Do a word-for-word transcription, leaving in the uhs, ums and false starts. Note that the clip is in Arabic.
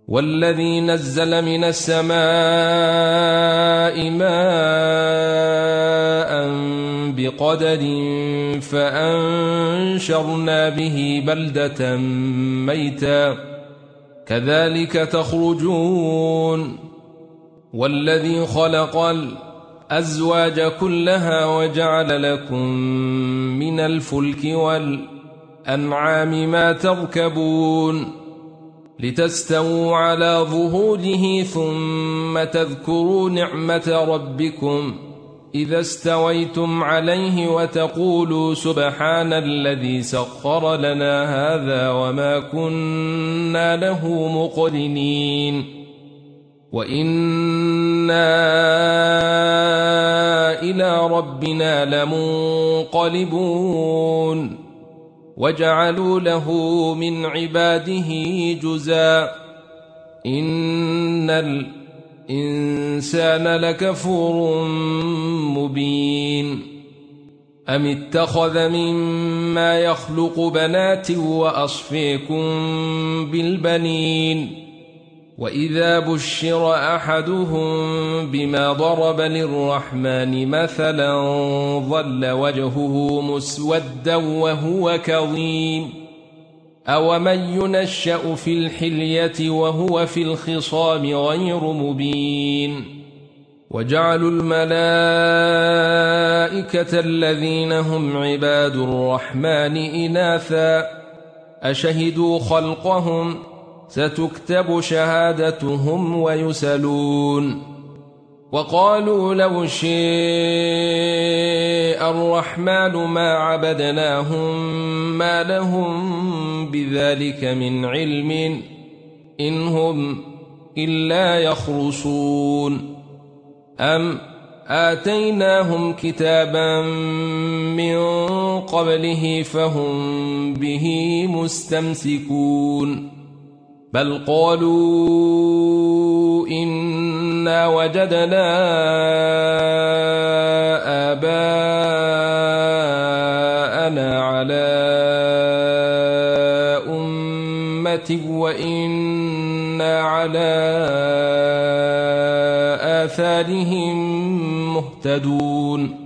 والذي نزل من السماء ماء بقدر فأنشرنا به بلدة ميتا كذلك تخرجون والذي خلق الأزواج كلها وجعل لكم من الفلك والأنعام ما تركبون لتستووا على ظهوره ثم تذكروا نعمة ربكم إذا استويتم عليه وتقولوا سبحان الذي سخر لنا هذا وما كنا له مقرنين وإنا إلى ربنا لمنقلبون وجعلوا له من عباده جزءا إن الإنسان لكفور مبين أم اتخذ مما يخلق بنات وأصفيكم بالبنين وإذا بشر أحدهم بما ضرب للرحمن مثلا ظل وجهه مسودا وهو كظيم أومن ينشأ في الحلية وهو في الخصام غير مبين وجعلوا الملائكة الذين هم عباد الرحمن إناثا أشهدوا خلقهم ستكتب شهادتهم ويسألون وقالوا لو شاء الرحمن ما عبدناهم ما لهم بذلك من علم إن هم إلا يخرصون أم آتيناهم كتابا من قبله فهم به مستمسكون بل قالوا إنا وجدنا آباءنا على أمة وإنا على آثارهم مهتدون